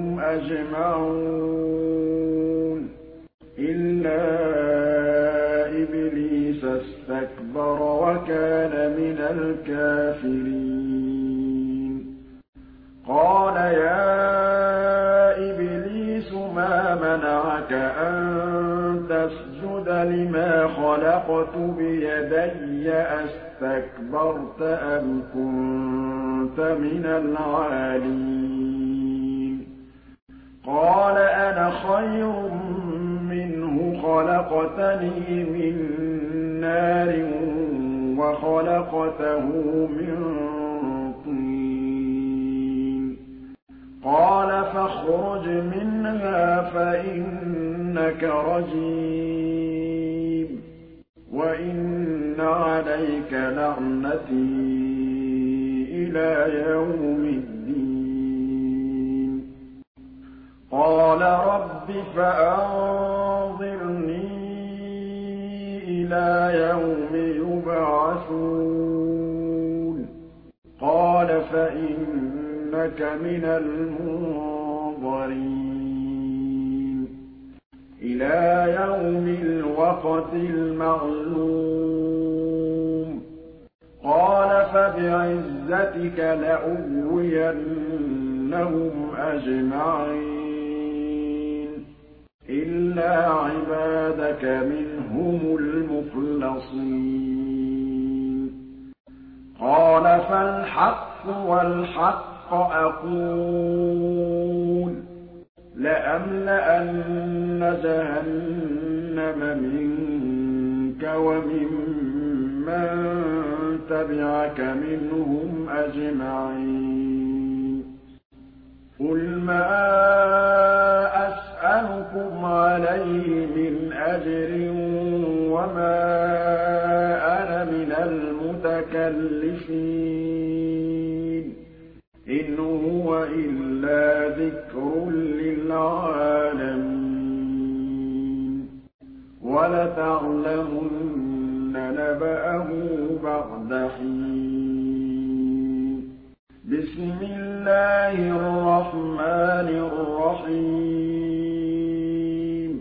[SPEAKER 1] أَجْمَعُونَ إِلَّا إِبْلِيسَ اسْتَكْبَرَ وَكَانَ مِنَ الْكَافِرِينَ قَالَ يَا إِبْلِيسُ مَا مَنَعَكَ أَن تَسْجُدَ لِمَا خَلَقْتُ بِيَدَيَّ أَسْتَكْبَرْتَ أَمْ كُنتَ مِنَ الْعَالِينَ قَالَ أَنَا خَيْرٌ مِّنْهُ خَلَقْتَنِي مِن نَّارٍ وَخَلَقْتَهُ مِن طِينٍ قَالَ فَاخْرُجْ مِنْهَا فَإِنَّكَ رَجِيمٌ وَإِنَّ عَلَيْكَ لَعْنَتِي إِلَىٰ يَوْمِ الدِّينِ قَالَ رَبِّ فَأَنظِرْنِي إِلَىٰ يَوْمِ يُبْعَثُونَ قَالَ فَإِنَّكَ مِنَ الْمُنظَرِينَ إِلَىٰ يَوْمِ الْوَقْتِ الْمَعْلُومِ قَالَ فَبِعِزَّتِكَ لَأُغْوِيَنَّهُمْ أَجْمَعِينَ إِلَّا عِبَادَكَ مِنْهُمُ الْمُخْلَصِينَ قَالَ فَالْحَقُّ وَالْحَقَّ أَقُولُ لَأَمْلَأَنَّ جَهَنَّمَ مِنكَ وَمِمَّن تَبِعَكَ مِنْهُمْ أَجْمَعِينَ قُلْ مَا أَسْأَلُكُمْ عَلَيْهِ مِنْ أَجْرٍ وَمَا أَنَا مِنَ الْمُتَكَلِّفِينَ إِنْ هُوَ إِلَّا ذِكْرٌ لِّلْعَالَمِينَ وَلَتَعْلَمُنَّ نَبَأَهُ بَعْدَ حِينٍ بِسْمِ اللَّهِ الرَّحْمَٰنِ الرَّحِيمِ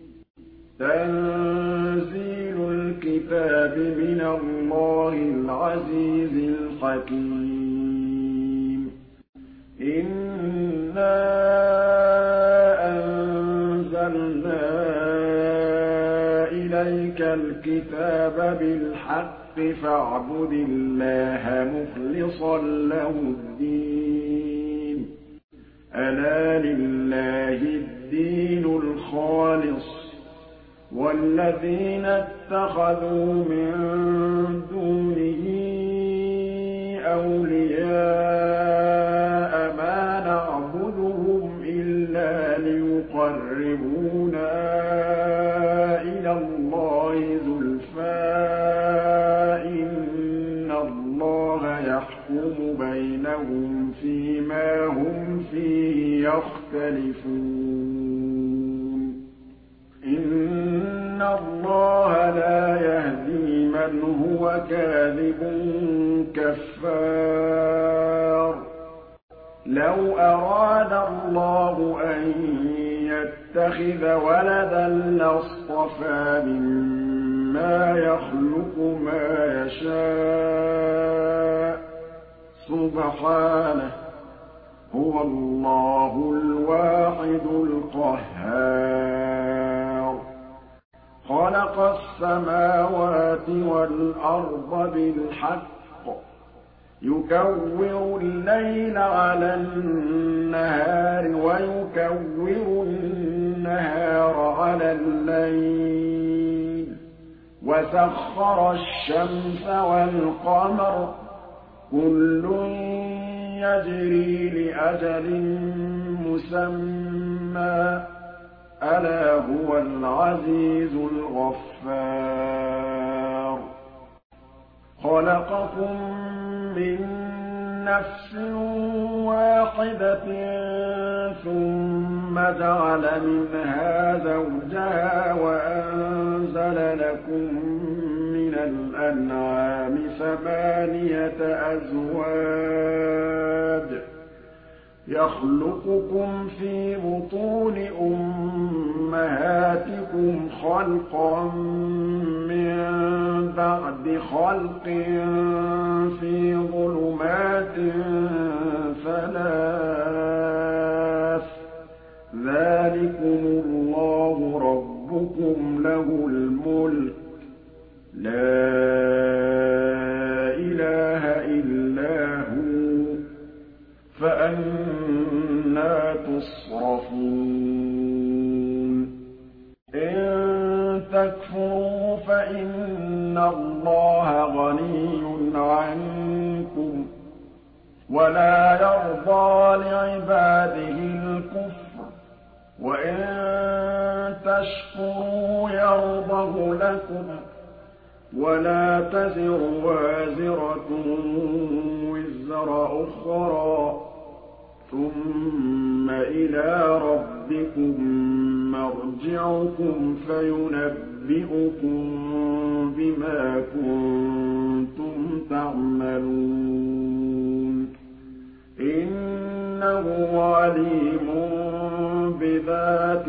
[SPEAKER 1] تَنزِيلُ الْكِتَابِ مِنَ اللَّهِ الْعَزِيزِ الْحَكِيمِ إِنَّا أَنزَلْنَا إِلَيْكَ الْكِتَابَ بِالْحَقِّ فَاعْبُدِ اللَّهَ مُخْلِصًا لَّهُ الدِّينَ أَلَا لِلَّهِ الدِّينُ الْخَالِصُ وَالَّذِينَ اتَّخَذُوا مِن دُونِهِ أَوْلِيَاءَ مَا نَعْبُدُهُمْ إِلَّا لِيُقَرِّبُونَا إِلَى اللَّهِ زُلْفَىٰ إِنَّ اللَّهَ يَحْكُمُ بَيْنَهُمْ فِيمَا هُمْ فِيهِ يَخْتَلِفُونَ إِنَّ اللَّهَ لَا يَهْدِي مَن هُوَ كَاذِبٌ كَفَّارٌ لَّوْ أَرَادَ اللَّهُ أَن يَتَّخِذَ وَلَدًا لَّاصْطَفَىٰ مِمَّا يَخْلُقُ مَا يَشَاءُ ۚ سُبْحَانَهُ ۖ هُوَ اللَّهُ الْوَاحِدُ الْقَهَّارُ خَلَقَ السَّمَاوَاتِ وَالْأَرْضَ بِالْحَقِّ يُكَوِّرُ اللَّيْلَ عَلَى النَّهَارِ وَيُكَوِّرُ النَّهَارَ عَلَى اللَّيْلِ وَسَخَّرَ الشَّمْسَ وَالْقَمَرَ ۖ كُلٌّ يَجْرِي لِأَجَلٍ مُّسَمًّى ۗ أَلَا هُوَ الْعَزِيزُ الْغَفَّارُ خَلَقَكُم مِّن نَّفْسٍ وَاحِدَةٍ ثُمَّ جَعَلَ مِنْهَا زَوْجَهَا وَأَنزَلَ لَكُم مِّنَ الْأَنْعَامِ ثَمَانِيَةَ أَزْوَاجٍ ۚ يَخْلُقُكُمْ فِي بُطُونِ أُمَّهَاتِكُمْ خَلْقًا مِّن بَعْدِ خَلْقٍ فِي ظُلُمَاتٍ ثَلَاثٍ ۚ ذَٰلِكُمُ اللَّهُ رَبُّكُمْ لَهُ الْمُلْكُ ۖ لَا إِلَٰهَ إِلَّا هُوَ ۖ فَأَنَّىٰ تُصْرَفُونَ إِن تَكْفُرُوا فَإِنَّ اللَّهَ غَنِيٌّ عَنكُمْ ۖ وَلَا يَرْضَىٰ لِعِبَادِهِ الْكُفْرَ ۖ وَإِن تَشْكُرُوا يَرْضَهُ لَكُمْ ۗ وَلَا تَزِرُ وَازِرَةٌ وِزْرَ أُخْرَىٰ ۗ ثُمَّ إِلَىٰ رَبِّكُم مَّرْجِعُكُمْ فَيُنَبِّئُكُم بِمَا كُنتُمْ تَعْمَلُونَ إِنَّهُ عَلِيمٌ بِذَاتِ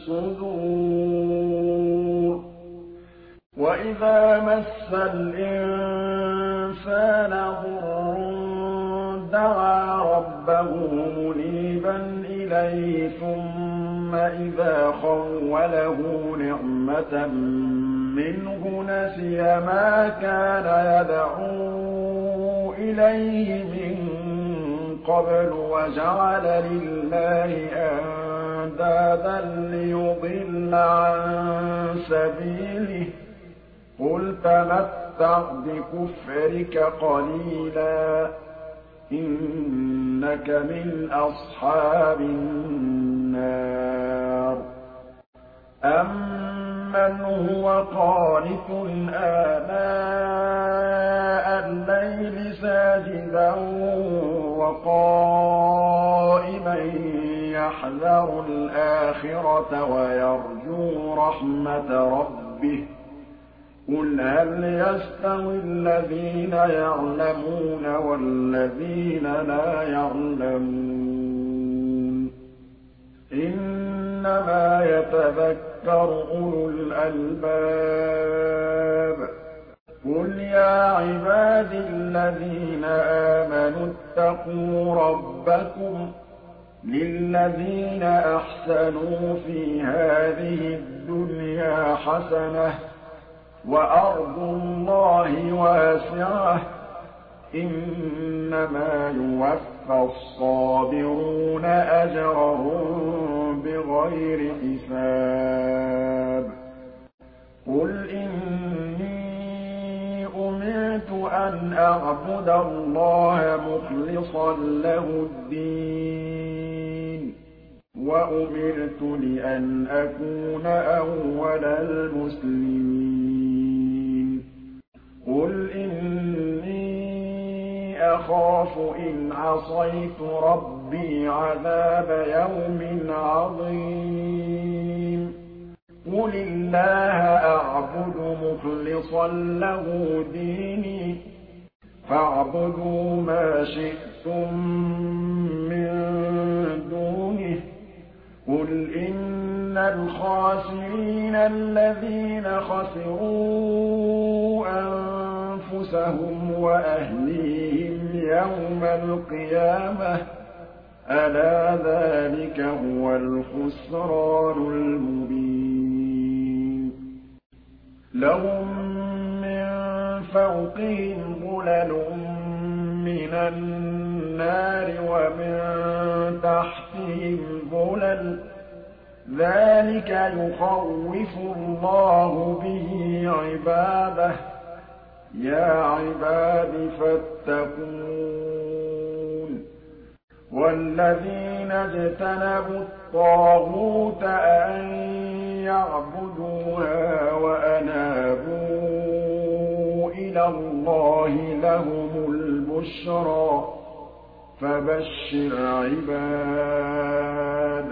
[SPEAKER 1] الصُّدُورِ وَإِذَا مَسَّ الْإِنسَانَ ضُرٌّ دَعَا رَبَّهُ مُنِيبًا إِلَيْهِ ثُمَّ إِذَا خَوَّلَهُ نِعْمَةً مِّنْهُ نَسِيَ مَا كَانَ يَدْعُو إِلَيْهِ مِن قَبْلُ وَجَعَلَ لِلَّهِ أَندَادًا لِّيُضِلَّ عَن سَبِيلِهِ ۗ قُلْ تَمَتَّعْ بِكُفْرِكَ قَلِيلًا ۖ إِنَّكَ مِنْ أَصْحَابِ النَّارِ أَمَّنْ هُوَ قَانِتٌ آنَاءَ اللَّيْلِ سَاجِدًا وَقَائِمًا يَحْذَرُ الْآخِرَةَ وَيَرْجُو رَحْمَةَ رَبِّهِ ۗ قُلْ هَلْ يَسْتَوِي الَّذِينَ يَعْلَمُونَ وَالَّذِينَ لَا يَعْلَمُونَ إِنَّمَا يَتَذَكَّرُ أُولُو الْأَلْبَابِ قُلْ يَا عِبَادِي الَّذِينَ آمَنُوا اتَّقُوا رَبَّكُمْ لِلَّذِينَ أَحْسَنُوا فِي هَٰذِهِ الدُّنْيَا حَسَنَةٌ ۗ وَأَرْضُ اللَّهِ وَاسِعَةٌ ۗ إِنَّمَا يُوَفَّى الصَّابِرُونَ أَجْرَهُم بِغَيْرِ حِسَابٍ قُلْ إِنِّي أُمِرْتُ أَنْ أَعْبُدَ اللَّهَ مُخْلِصًا لَّهُ الدِّينَ وَأُمِرْتُ لِأَنْ أَكُونَ أَوَّلَ الْمُسْلِمِينَ قُلْ إِنِّي أَخَافُ إِنْ عَصَيْتُ رَبِّي عَذَابَ يَوْمٍ عَظِيمٍ قُلِ اللَّهَ أَعْبُدُ مُخْلِصًا لَّهُ دِينِي فاعبدوا ما شئتم من دونه قل إن الخاسرين الذين خسروا أنفسهم وأهليهم يوم القيامة ألا ذلك هو الخسران المبين لهم من فوقهم ظلل من النار ومن تحتهم ظلل ذلك يخوف الله به عباده يا عباد فاتقون والذين اجتنبوا الطاغوت أن يعبدوها وأنابوا إلى الله لهم البشرى فبشر عباد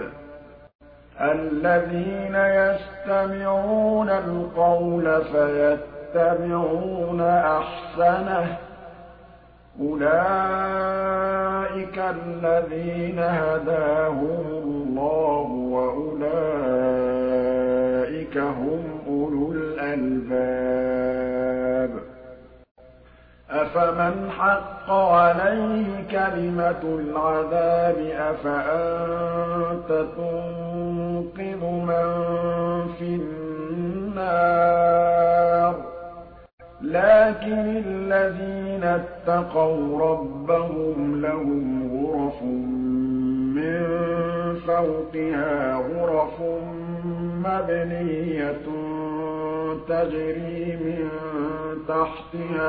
[SPEAKER 1] الذين يستمعون القول فيتبعون أحسنه أولئك الذين هداهم الله وأولئك هم أولو الألباب أفمن حق عليه كلمة العذاب أفأنت تنقذ من في النار لكن الذين اتقوا ربهم لهم غرف من فوقها غرف مبنية تجري من تحتها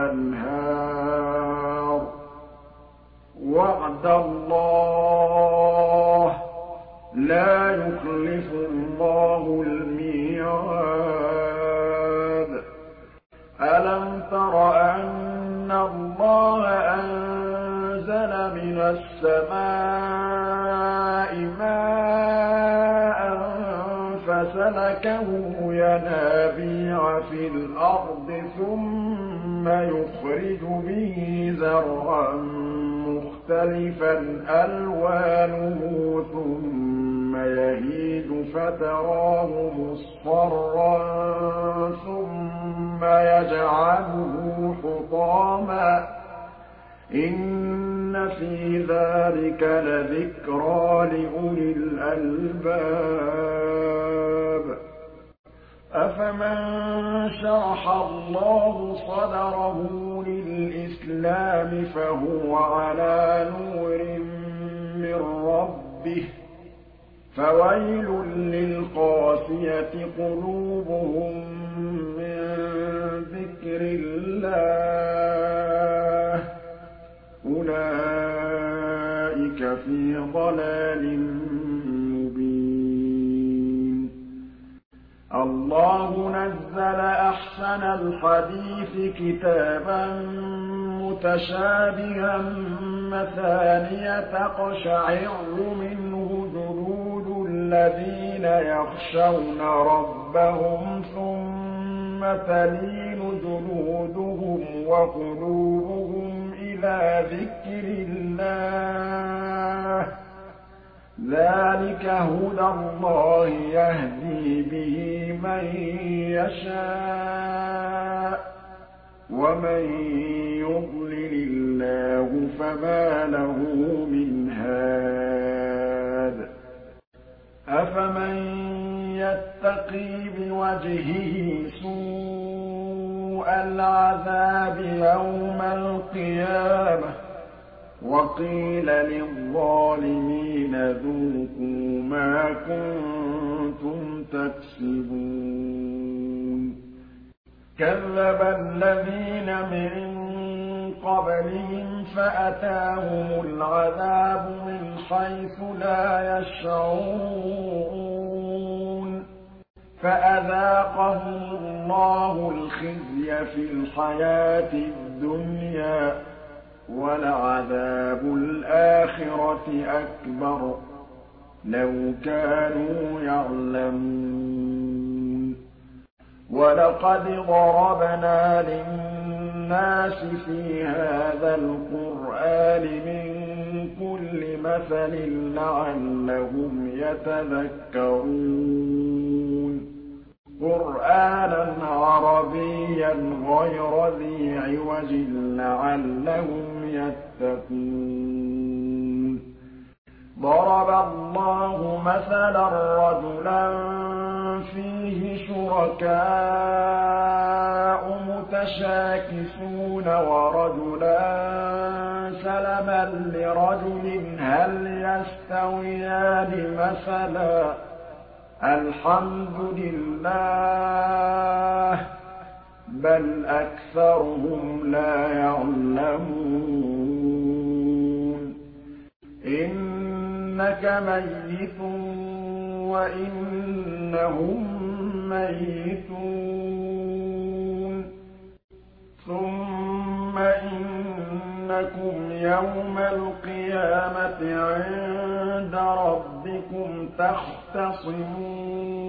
[SPEAKER 1] الأنهار وعد الله لا يخلف الله الميعاد ألم تر أن الله أنزل من السماء ماء فسلكه ينابيع في الأرض ثم يخرج به زرعا مختلفا ألوانه ثم يهيج فتراه مصفرا ثم يجعله حطاما إن في ذلك لذكرى لأولي الألباب أفمن شرح الله صدره للإسلام فهو على نور من ربه فويل للقاسية قلوبهم من ذكر الله أولئك في ضلال مبين الله نزل أحسن الحديث كتابا متشابها مثانية تقشعر منه جلود الذين يخشون ربهم ثم تلين جلودهم وقلوبهم إلى ذكر الله ذلك هدى الله يهدي به من يشاء ومن يضلل الله فما له من هاد أفمن يتقي بوجهه سوء العذاب يوم القيامة وقيل للظالمين ذوقوا ما كنتم تكسبون كذب الذين من قبلهم فأتاهم العذاب من حيث لا يشعرون فأذاقهم الله الخزي في الحياة الدنيا ولعذاب الآخرة أكبر لو كانوا يعلمون وَلَقَدْ ضَرَبْنَا لِلنَّاسِ فِي هَٰذَا الْقُرْآنِ مِن كُلِّ مَثَلٍ لَّعَلَّهُمْ يَتَذَكَّرُونَ قُرْآنًا عَرَبِيًّا غَيْرَ ذِي عِوَجٍ لَّعَلَّهُمْ يَتَّقُونَ ضَرَبَ اللَّهُ مَثَلًا رَّجُلًا فِيهِ شُرَكَاءُ مُتَشَاكِسُونَ وَرَجُلًا سَلَمًا لِّرَجُلٍ هَلْ يَسْتَوِيَانِ مَثَلًا ۚ الْحَمْدُ لِلَّهِ ۚ بَلْ أَكْثَرُهُمْ لَا يَعْلَمُونَ إِنَّكَ مَيِّتٌ وَإِنَّهُم مَّيِّتُونَ ثُمَّ إِنَّكُمْ يَوْمَ الْقِيَامَةِ عِندَ رَبِّكُمْ تَخْتَصِمُونَ